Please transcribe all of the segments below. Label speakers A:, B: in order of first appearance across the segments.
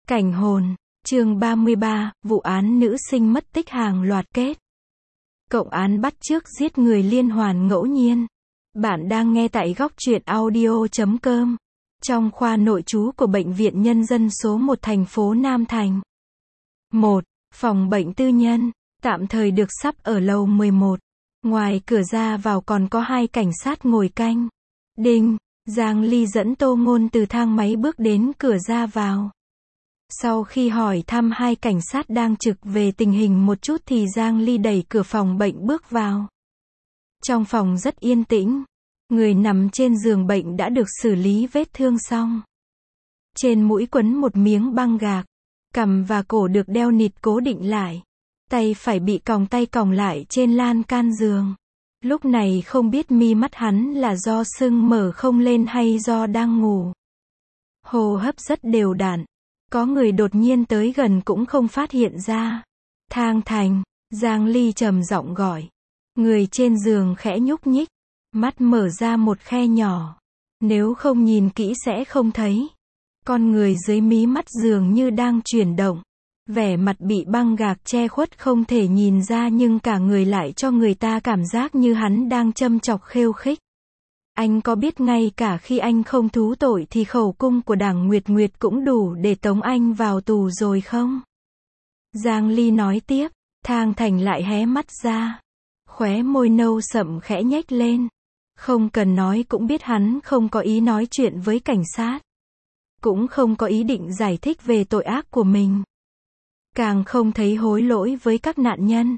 A: Cảnh hồn, chương 33, vụ án nữ sinh mất tích hàng loạt kết. Cộng án bắt chước giết người liên hoàn ngẫu nhiên. Bạn đang nghe tại góc truyện audio.com. Trong khoa nội trú của Bệnh viện Nhân dân số 1 thành phố Nam Thành. 1. Phòng bệnh tư nhân, tạm thời được sắp ở lầu 11. Ngoài cửa ra vào còn có 2 cảnh sát ngồi canh. Đinh, Giang Ly dẫn Tô Ngôn từ thang máy bước đến cửa ra vào. Sau khi hỏi thăm 2 cảnh sát đang trực về tình hình một chút thì Giang Ly đẩy cửa phòng bệnh bước vào. Trong phòng rất yên tĩnh. Người nằm trên giường bệnh đã được xử lý vết thương xong. Trên mũi quấn một miếng băng gạc. Cằm và cổ được đeo nịt cố định lại. Tay phải bị còng tay còng lại trên lan can giường. Lúc này không biết mi mắt hắn là do sưng mở không lên hay do đang ngủ. Hô hấp rất đều đặn. Có người đột nhiên tới gần cũng không phát hiện ra. Thang Thành, Giang Ly trầm giọng gọi. Người trên giường khẽ nhúc nhích. Mắt mở ra một khe nhỏ. Nếu không nhìn kỹ sẽ không thấy. Con người dưới mí mắt dường như đang chuyển động. Vẻ mặt bị băng gạc che khuất không thể nhìn ra nhưng cả người lại cho người ta cảm giác như hắn đang châm chọc khêu khích. Anh có biết ngay cả khi anh không thú tội thì khẩu cung của Đảng Nguyệt Nguyệt cũng đủ để tống anh vào tù rồi không? Giang Ly nói tiếp, Thang Thành lại hé mắt ra. Khóe môi nâu sậm khẽ nhếch lên. Không cần nói cũng biết hắn không có ý nói chuyện với cảnh sát. Cũng không có ý định giải thích về tội ác của mình. Càng không thấy hối lỗi với các nạn nhân.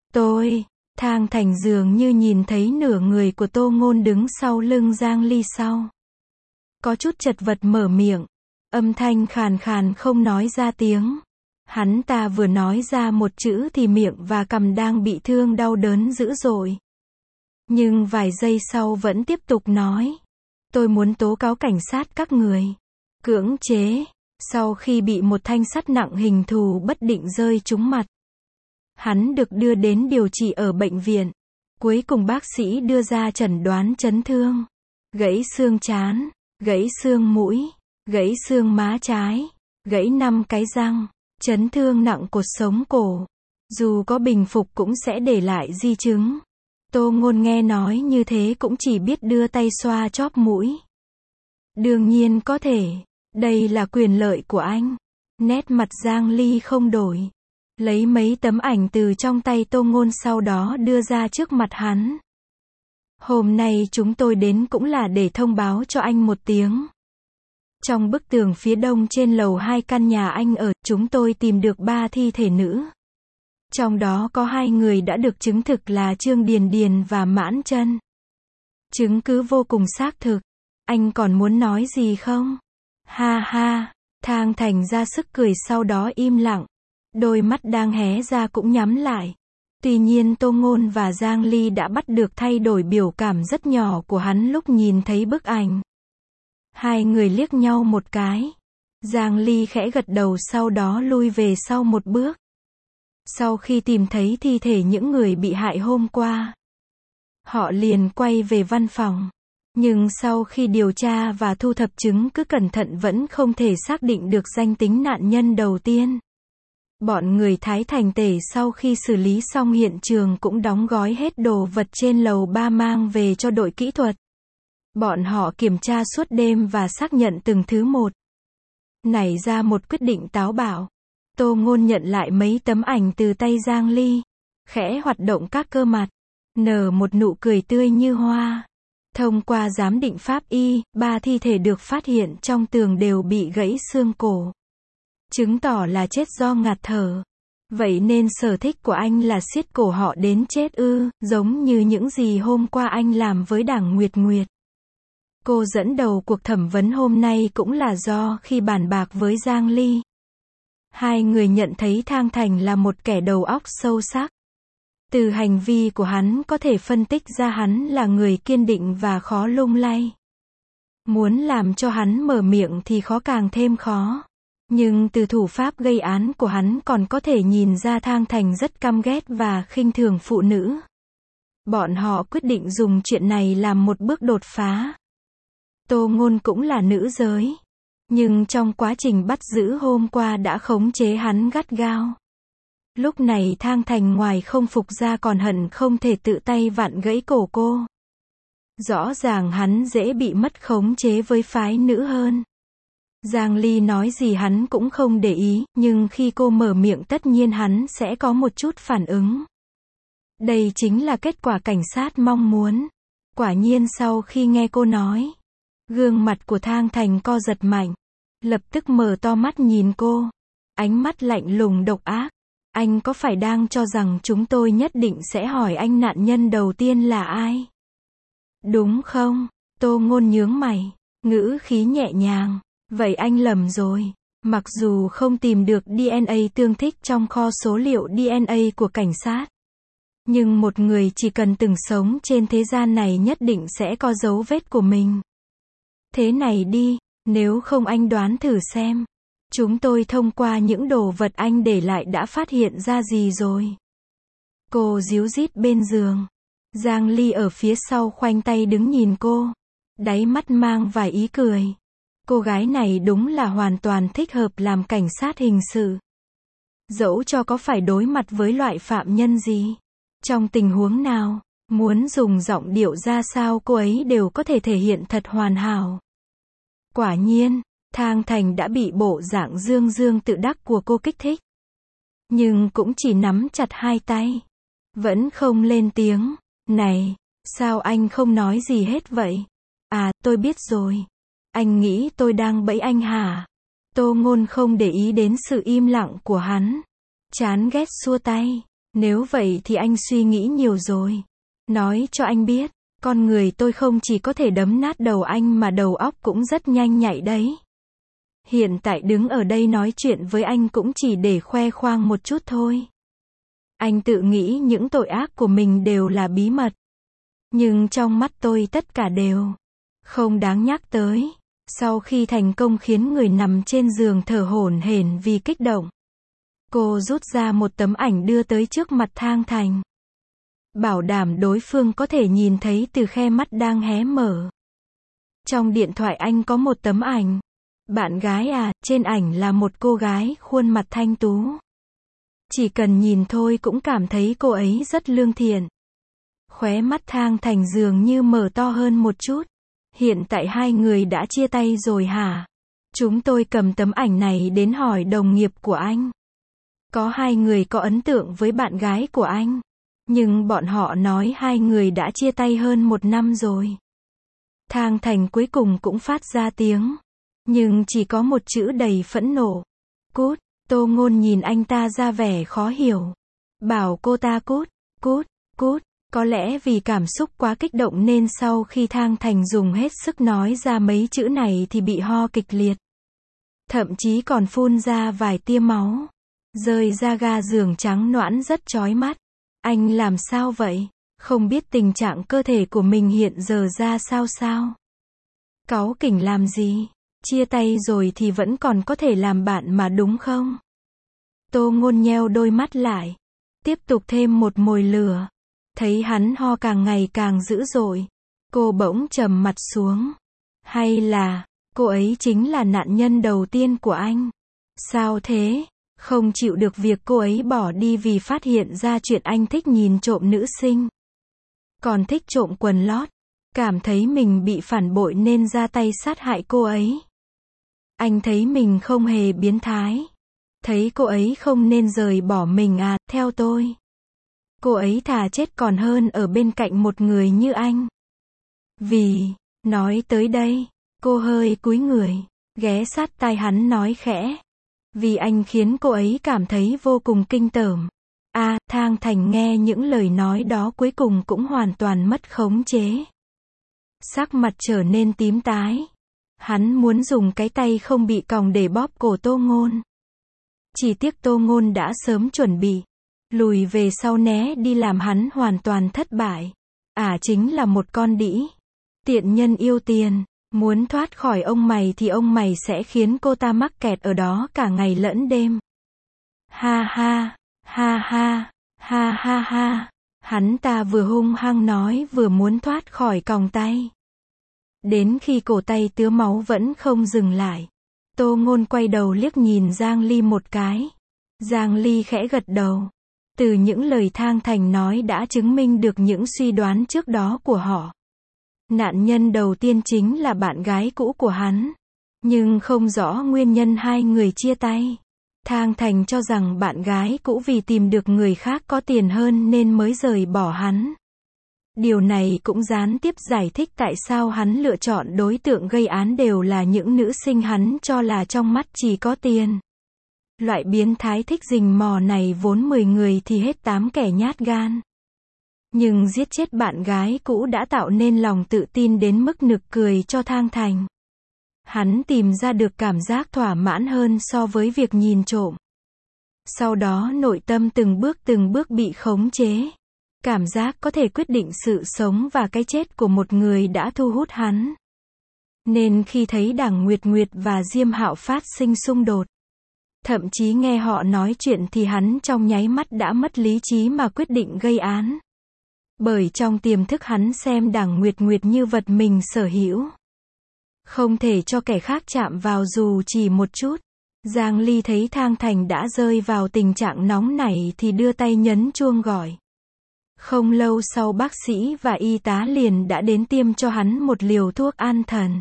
A: Thang Thành dường như nhìn thấy nửa người của Tô Ngôn đứng sau lưng Giang Ly sau. Có chút chật vật mở miệng. Âm thanh khàn khàn không nói ra tiếng. Hắn ta vừa nói ra một chữ thì miệng và cằm đang bị thương đau đớn dữ dội. Nhưng vài giây sau vẫn tiếp tục nói. Tôi muốn tố cáo cảnh sát các người. Cưỡng chế. Sau khi bị một thanh sắt nặng hình thù bất định rơi trúng mặt. Hắn được đưa đến điều trị ở bệnh viện. Cuối cùng bác sĩ đưa ra chẩn đoán chấn thương. Gãy xương trán, gãy xương mũi, gãy xương má trái, gãy 5 cái răng, chấn thương nặng cột sống cổ. Dù có bình phục cũng sẽ để lại di chứng. Tô Ngôn nghe nói như thế cũng chỉ biết đưa tay xoa chóp mũi. Đương nhiên có thể. Đây là quyền lợi của anh. Nét mặt Giang Ly không đổi. Lấy mấy tấm ảnh từ trong tay Tô Ngôn sau đó đưa ra trước mặt hắn. Hôm nay chúng tôi đến cũng là để thông báo cho anh một tiếng. Trong bức tường phía đông trên lầu 2 căn nhà anh ở, chúng tôi tìm được 3 thi thể nữ. Trong đó có 2 người đã được chứng thực là Trương Điền Điền và Mãn Chân. Chứng cứ vô cùng xác thực. Anh còn muốn nói gì không? Ha ha, Thang Thành ra sức cười sau đó im lặng. Đôi mắt đang hé ra cũng nhắm lại. Tuy nhiên Tô Ngôn và Giang Ly đã bắt được thay đổi biểu cảm rất nhỏ của hắn lúc nhìn thấy bức ảnh. 2 người liếc nhau một cái. Giang Ly khẽ gật đầu sau đó lui về sau một bước. Sau khi tìm thấy thi thể những người bị hại hôm qua, họ liền quay về văn phòng. Nhưng sau khi điều tra và thu thập chứng cứ cẩn thận vẫn không thể xác định được danh tính nạn nhân đầu tiên. Bọn người Thái Thành Tể sau khi xử lý xong hiện trường cũng đóng gói hết đồ vật trên lầu 3 mang về cho đội kỹ thuật. Bọn họ kiểm tra suốt đêm và xác nhận từng thứ một. Nảy ra một quyết định táo bạo. Tô Ngôn nhận lại mấy tấm ảnh từ tay Giang Ly. Khẽ hoạt động các cơ mặt. Nở một nụ cười tươi như hoa. Thông qua giám định pháp y, 3 thi thể được phát hiện trong tường đều bị gãy xương cổ. Chứng tỏ là chết do ngạt thở. Vậy nên sở thích của anh là siết cổ họ đến chết ư, giống như những gì hôm qua anh làm với Đảng Nguyệt Nguyệt. Cô dẫn đầu cuộc thẩm vấn hôm nay cũng là do khi bàn bạc với Giang Ly. 2 người nhận thấy Thang Thành là một kẻ đầu óc sâu sắc. Từ hành vi của hắn có thể phân tích ra hắn là người kiên định và khó lung lay. Muốn làm cho hắn mở miệng thì khó càng thêm khó. Nhưng từ thủ pháp gây án của hắn còn có thể nhìn ra Thang Thành rất căm ghét và khinh thường phụ nữ. Bọn họ quyết định dùng chuyện này làm một bước đột phá. Tô Ngôn cũng là nữ giới. Nhưng trong quá trình bắt giữ hôm qua đã khống chế hắn gắt gao. Lúc này Thang Thành ngoài không phục ra còn hận không thể tự tay vặn gãy cổ cô. Rõ ràng hắn dễ bị mất khống chế với phái nữ hơn. Giang Ly nói gì hắn cũng không để ý, nhưng khi cô mở miệng tất nhiên hắn sẽ có một chút phản ứng. Đây chính là kết quả cảnh sát mong muốn. Quả nhiên sau khi nghe cô nói, gương mặt của Thang Thành co giật mạnh, lập tức mở to mắt nhìn cô, ánh mắt lạnh lùng độc ác. Anh có phải đang cho rằng chúng tôi nhất định sẽ hỏi anh nạn nhân đầu tiên là ai? Đúng không? Tô Ngôn nhướng mày, ngữ khí nhẹ nhàng. Vậy anh lầm rồi. Mặc dù không tìm được DNA tương thích trong kho số liệu DNA của cảnh sát, nhưng một người chỉ cần từng sống trên thế gian này nhất định sẽ có dấu vết của mình. Thế này đi, nếu không anh đoán thử xem. Chúng tôi thông qua những đồ vật anh để lại đã phát hiện ra gì rồi? Cô díu dít bên giường. Giang Ly ở phía sau khoanh tay đứng nhìn cô. Đáy mắt mang vài ý cười. Cô gái này đúng là hoàn toàn thích hợp làm cảnh sát hình sự. Dẫu cho có phải đối mặt với loại phạm nhân gì, trong tình huống nào, muốn dùng giọng điệu ra sao cô ấy đều có thể thể hiện thật hoàn hảo. Quả nhiên, Thang Thành đã bị bộ dạng dương dương tự đắc của cô kích thích. Nhưng cũng chỉ nắm chặt hai tay. Vẫn không lên tiếng. Này, sao anh không nói gì hết vậy? À, tôi biết rồi. Anh nghĩ tôi đang bẫy anh hả? Tô Ngôn không để ý đến sự im lặng của hắn. Chán ghét xua tay. Nếu vậy thì anh suy nghĩ nhiều rồi. Nói cho anh biết, con người tôi không chỉ có thể đấm nát đầu anh mà đầu óc cũng rất nhanh nhạy đấy. Hiện tại đứng ở đây nói chuyện với anh cũng chỉ để khoe khoang một chút thôi. Anh tự nghĩ những tội ác của mình đều là bí mật. Nhưng trong mắt tôi tất cả đều không đáng nhắc tới. Sau khi thành công khiến người nằm trên giường thở hổn hển vì kích động, cô rút ra một tấm ảnh đưa tới trước mặt Thang Thành. Bảo đảm đối phương có thể nhìn thấy từ khe mắt đang hé mở. Trong điện thoại anh có một tấm ảnh. Bạn gái à, trên ảnh là một cô gái khuôn mặt thanh tú. Chỉ cần nhìn thôi cũng cảm thấy cô ấy rất lương thiện. Khóe mắt Thang Thành dường như mở to hơn một chút. Hiện tại hai người đã chia tay rồi hả? Chúng tôi cầm tấm ảnh này đến hỏi đồng nghiệp của anh. Có hai người có ấn tượng với bạn gái của anh. Nhưng bọn họ nói hai người đã chia tay hơn một năm rồi. Thang Thành cuối cùng cũng phát ra tiếng. Nhưng chỉ có một chữ đầy phẫn nộ. Cút. Tô Ngôn nhìn anh ta ra vẻ khó hiểu. Bảo cô ta cút, cút, cút. Có lẽ vì cảm xúc quá kích động nên sau khi Thang Thành dùng hết sức nói ra mấy chữ này thì bị ho kịch liệt. Thậm chí còn phun ra vài tia máu. Rơi ra ga giường trắng nõn rất chói mắt. Anh làm sao vậy? Không biết tình trạng cơ thể của mình hiện giờ ra sao sao? Cáu kỉnh làm gì? Chia tay rồi thì vẫn còn có thể làm bạn mà đúng không? Tô Ngôn nheo đôi mắt lại. Tiếp tục thêm một mồi lửa. Thấy hắn ho càng ngày càng dữ dội. Cô bỗng trầm mặt xuống. Hay là, cô ấy chính là nạn nhân đầu tiên của anh? Sao thế? Không chịu được việc cô ấy bỏ đi vì phát hiện ra chuyện anh thích nhìn trộm nữ sinh. Còn thích trộm quần lót. Cảm thấy mình bị phản bội nên ra tay sát hại cô ấy. Anh thấy mình không hề biến thái. Thấy cô ấy không nên rời bỏ mình à, theo tôi. Cô ấy thà chết còn hơn ở bên cạnh một người như anh. Vì, nói tới đây, cô hơi cúi người, ghé sát tai hắn nói khẽ. Vì anh khiến cô ấy cảm thấy vô cùng kinh tởm. À, Thang Thành nghe những lời nói đó cuối cùng cũng hoàn toàn mất khống chế. Sắc mặt trở nên tím tái. Hắn muốn dùng cái tay không bị còng để bóp cổ Tô Ngôn. Chỉ tiếc Tô Ngôn đã sớm chuẩn bị. Lùi về sau né đi làm hắn hoàn toàn thất bại. Chính là một con đĩ. Tiện nhân yêu tiền. Muốn thoát khỏi ông mày thì ông mày sẽ khiến cô ta mắc kẹt ở đó cả ngày lẫn đêm. Ha ha, ha ha, ha ha ha. Hắn ta vừa hung hăng nói vừa muốn thoát khỏi còng tay. Đến khi cổ tay tứa máu vẫn không dừng lại. Tô Ngôn quay đầu liếc nhìn Giang Ly một cái. Giang Ly khẽ gật đầu. Từ những lời Thang Thành nói đã chứng minh được những suy đoán trước đó của họ. Nạn nhân đầu tiên chính là bạn gái cũ của hắn. Nhưng không rõ nguyên nhân hai người chia tay. Thang Thành cho rằng bạn gái cũ vì tìm được người khác có tiền hơn nên mới rời bỏ hắn. Điều này cũng gián tiếp giải thích tại sao hắn lựa chọn đối tượng gây án đều là những nữ sinh hắn cho là trong mắt chỉ có tiền. Loại biến thái thích rình mò này vốn 10 người thì hết 8 kẻ nhát gan. Nhưng giết chết bạn gái cũ đã tạo nên lòng tự tin đến mức nực cười cho Thang Thành. Hắn tìm ra được cảm giác thỏa mãn hơn so với việc nhìn trộm. Sau đó nội tâm từng bước bị khống chế. Cảm giác có thể quyết định sự sống và cái chết của một người đã thu hút hắn. Nên khi thấy Đằng Nguyệt Nguyệt và Diêm Hạo phát sinh xung đột, thậm chí nghe họ nói chuyện thì hắn trong nháy mắt đã mất lý trí mà quyết định gây án. Bởi trong tiềm thức hắn xem Đằng Nguyệt Nguyệt như vật mình sở hữu. Không thể cho kẻ khác chạm vào dù chỉ một chút. Giang Ly thấy Thang Thành đã rơi vào tình trạng nóng nảy thì đưa tay nhấn chuông gọi. Không lâu sau bác sĩ và y tá liền đã đến tiêm cho hắn một liều thuốc an thần.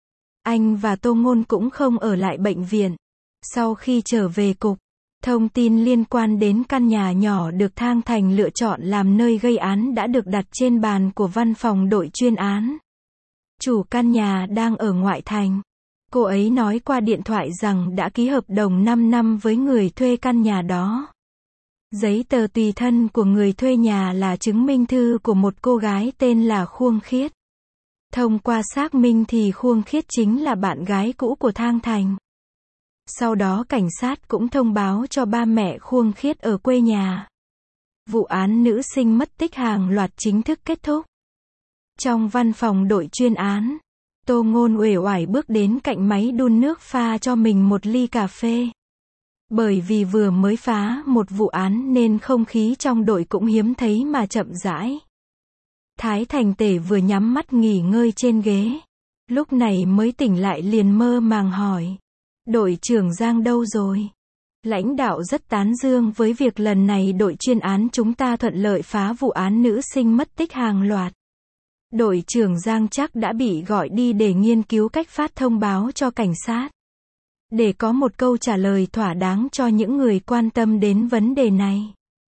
A: Anh và Tô Ngôn cũng không ở lại bệnh viện. Sau khi trở về cục, thông tin liên quan đến căn nhà nhỏ được Thang Thành lựa chọn làm nơi gây án đã được đặt trên bàn của văn phòng đội chuyên án. Chủ căn nhà đang ở ngoại thành. Cô ấy nói qua điện thoại rằng đã ký hợp đồng 5 năm với người thuê căn nhà đó. Giấy tờ tùy thân của người thuê nhà là chứng minh thư của một cô gái tên là Khuông Khiết. Thông qua xác minh thì Khuông Khiết chính là bạn gái cũ của Thang Thành. Sau đó cảnh sát cũng thông báo cho ba mẹ Khuông Khiết ở quê nhà. Vụ án nữ sinh mất tích hàng loạt chính thức kết thúc. Trong văn phòng đội chuyên án, Tô Ngôn uể oải bước đến cạnh máy đun nước pha cho mình một ly cà phê. Bởi vì vừa mới phá một vụ án nên không khí trong đội cũng hiếm thấy mà chậm rãi. Thái Thành Tể vừa nhắm mắt nghỉ ngơi trên ghế. Lúc này mới tỉnh lại liền mơ màng hỏi. Đội trưởng Giang đâu rồi? Lãnh đạo rất tán dương với việc lần này đội chuyên án chúng ta thuận lợi phá vụ án nữ sinh mất tích hàng loạt. Đội trưởng Giang chắc đã bị gọi đi để nghiên cứu cách phát thông báo cho cảnh sát. Để có một câu trả lời thỏa đáng cho những người quan tâm đến vấn đề này.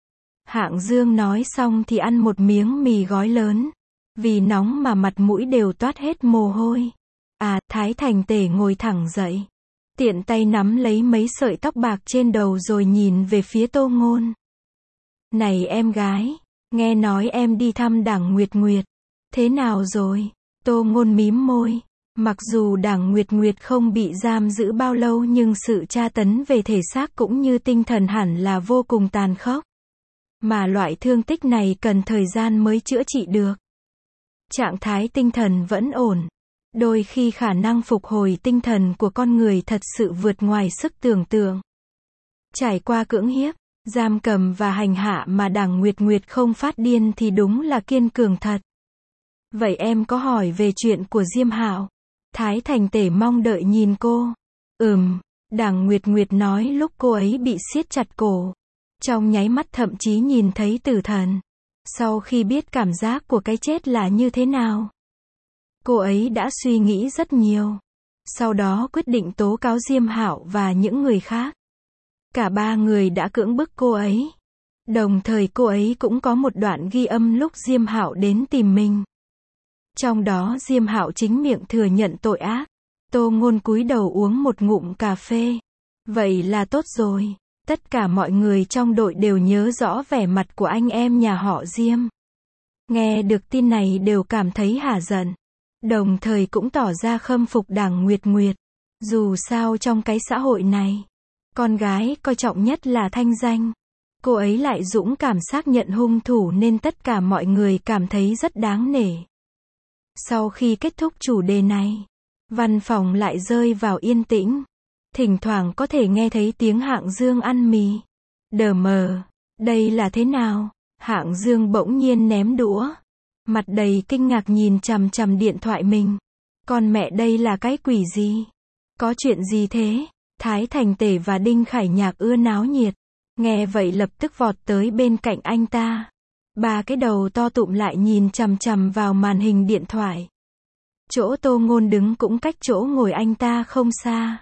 A: Hạng Dương nói xong thì ăn một miếng mì gói lớn. Vì nóng mà mặt mũi đều toát hết mồ hôi. Thái Thành Tể ngồi thẳng dậy. Tiện tay nắm lấy mấy sợi tóc bạc trên đầu rồi nhìn về phía Tô Ngôn. Này em gái, nghe nói em đi thăm Đằng Nguyệt Nguyệt. Thế nào rồi? Tô Ngôn mím môi. Mặc dù Đằng Nguyệt Nguyệt không bị giam giữ bao lâu nhưng sự tra tấn về thể xác cũng như tinh thần hẳn là vô cùng tàn khốc. Mà loại thương tích này cần thời gian mới chữa trị được. Trạng thái tinh thần vẫn ổn. Đôi khi khả năng phục hồi tinh thần của con người thật sự vượt ngoài sức tưởng tượng. Trải qua cưỡng hiếp, giam cầm và hành hạ mà Đằng Nguyệt Nguyệt không phát điên thì đúng là kiên cường thật. Vậy em có hỏi về chuyện của Diêm Hạo? Thái Thành Tể mong đợi nhìn cô. Đằng Nguyệt Nguyệt nói lúc cô ấy bị siết chặt cổ. Trong nháy mắt thậm chí nhìn thấy tử thần. Sau khi biết cảm giác của cái chết là như thế nào, cô ấy đã suy nghĩ rất nhiều. Sau đó quyết định tố cáo Diêm Hạo và những người khác. Cả ba người đã cưỡng bức cô ấy. Đồng thời cô ấy cũng có một đoạn ghi âm lúc Diêm Hạo đến tìm mình. Trong đó Diêm Hạo chính miệng thừa nhận tội ác. Tô Ngôn cúi đầu uống một ngụm cà phê. Vậy là tốt rồi. Tất cả mọi người trong đội đều nhớ rõ vẻ mặt của anh em nhà họ Diêm. Nghe được tin này đều cảm thấy hả giận. Đồng thời cũng tỏ ra khâm phục Đằng Nguyệt Nguyệt. Dù sao trong cái xã hội này, con gái coi trọng nhất là thanh danh. Cô ấy lại dũng cảm xác nhận hung thủ nên tất cả mọi người cảm thấy rất đáng nể. Sau khi kết thúc chủ đề này, văn phòng lại rơi vào yên tĩnh. Thỉnh thoảng có thể nghe thấy tiếng Hạng Dương ăn mì. Đờ mờ, đây là thế nào? Hạng Dương bỗng nhiên ném đũa. Mặt đầy kinh ngạc nhìn chằm chằm điện thoại mình. Con mẹ đây là cái quỷ gì? Có chuyện gì thế? Thái Thành Tể và Đinh Khải Nhạc ưa náo nhiệt. Nghe vậy lập tức vọt tới bên cạnh anh ta. Ba cái đầu to tụm lại nhìn chằm chằm vào màn hình điện thoại. Chỗ Tô Ngôn đứng cũng cách chỗ ngồi anh ta không xa.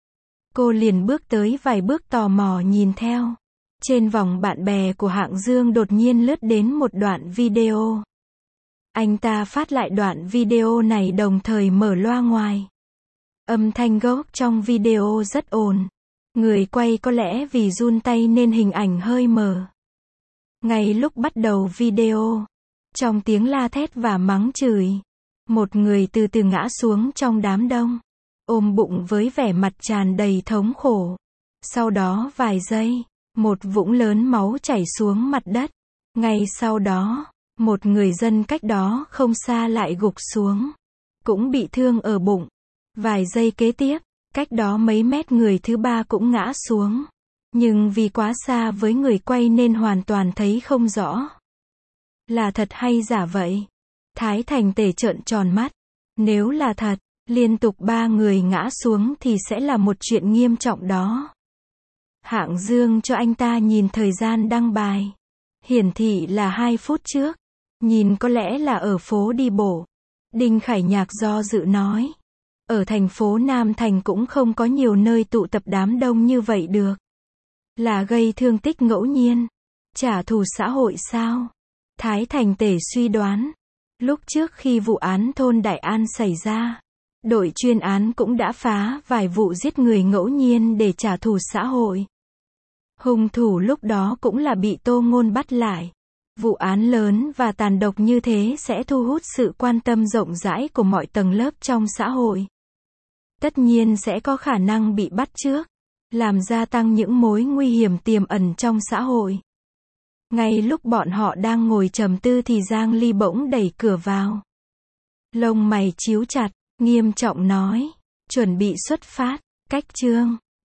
A: Cô liền bước tới vài bước tò mò nhìn theo. Trên vòng bạn bè của Hạng Dương đột nhiên lướt đến một đoạn video. Anh ta phát lại đoạn video này đồng thời mở loa ngoài. Âm thanh gốc trong video rất ồn. Người quay có lẽ vì run tay nên hình ảnh hơi mờ. Ngay lúc bắt đầu video, trong tiếng la thét và mắng chửi, một người từ từ ngã xuống trong đám đông, ôm bụng với vẻ mặt tràn đầy thống khổ. Sau đó vài giây, một vũng lớn máu chảy xuống mặt đất. Ngay sau đó, một người dân cách đó không xa lại gục xuống, cũng bị thương ở bụng. Vài giây kế tiếp, cách đó mấy mét người thứ ba cũng ngã xuống. Nhưng vì quá xa với người quay nên hoàn toàn thấy không rõ. Là thật hay giả vậy? Thái Thành Tể trợn tròn mắt. Nếu là thật, liên tục 3 người ngã xuống thì sẽ là một chuyện nghiêm trọng đó. Hạng Dương cho anh ta nhìn thời gian đăng bài. Hiển thị là 2 phút trước. Nhìn có lẽ là ở phố đi bộ. Đinh Khải Nhạc do dự nói. Ở thành phố Nam Thành cũng không có nhiều nơi tụ tập đám đông như vậy được. Là gây thương tích ngẫu nhiên. Trả thù xã hội sao? Thái Thành Tể suy đoán. Lúc trước khi vụ án thôn Đại An xảy ra, đội chuyên án cũng đã phá vài vụ giết người ngẫu nhiên để trả thù xã hội. Hung thủ lúc đó cũng là bị Tô Ngôn bắt lại. Vụ án lớn và tàn độc như thế sẽ thu hút sự quan tâm rộng rãi của mọi tầng lớp trong xã hội. Tất nhiên sẽ có khả năng bị bắt trước, làm gia tăng những mối nguy hiểm tiềm ẩn trong xã hội. Ngay lúc bọn họ đang ngồi trầm tư thì Giang Ly bỗng đẩy cửa vào. Lông mày chíu chặt, nghiêm trọng nói, chuẩn bị xuất phát, cách chương.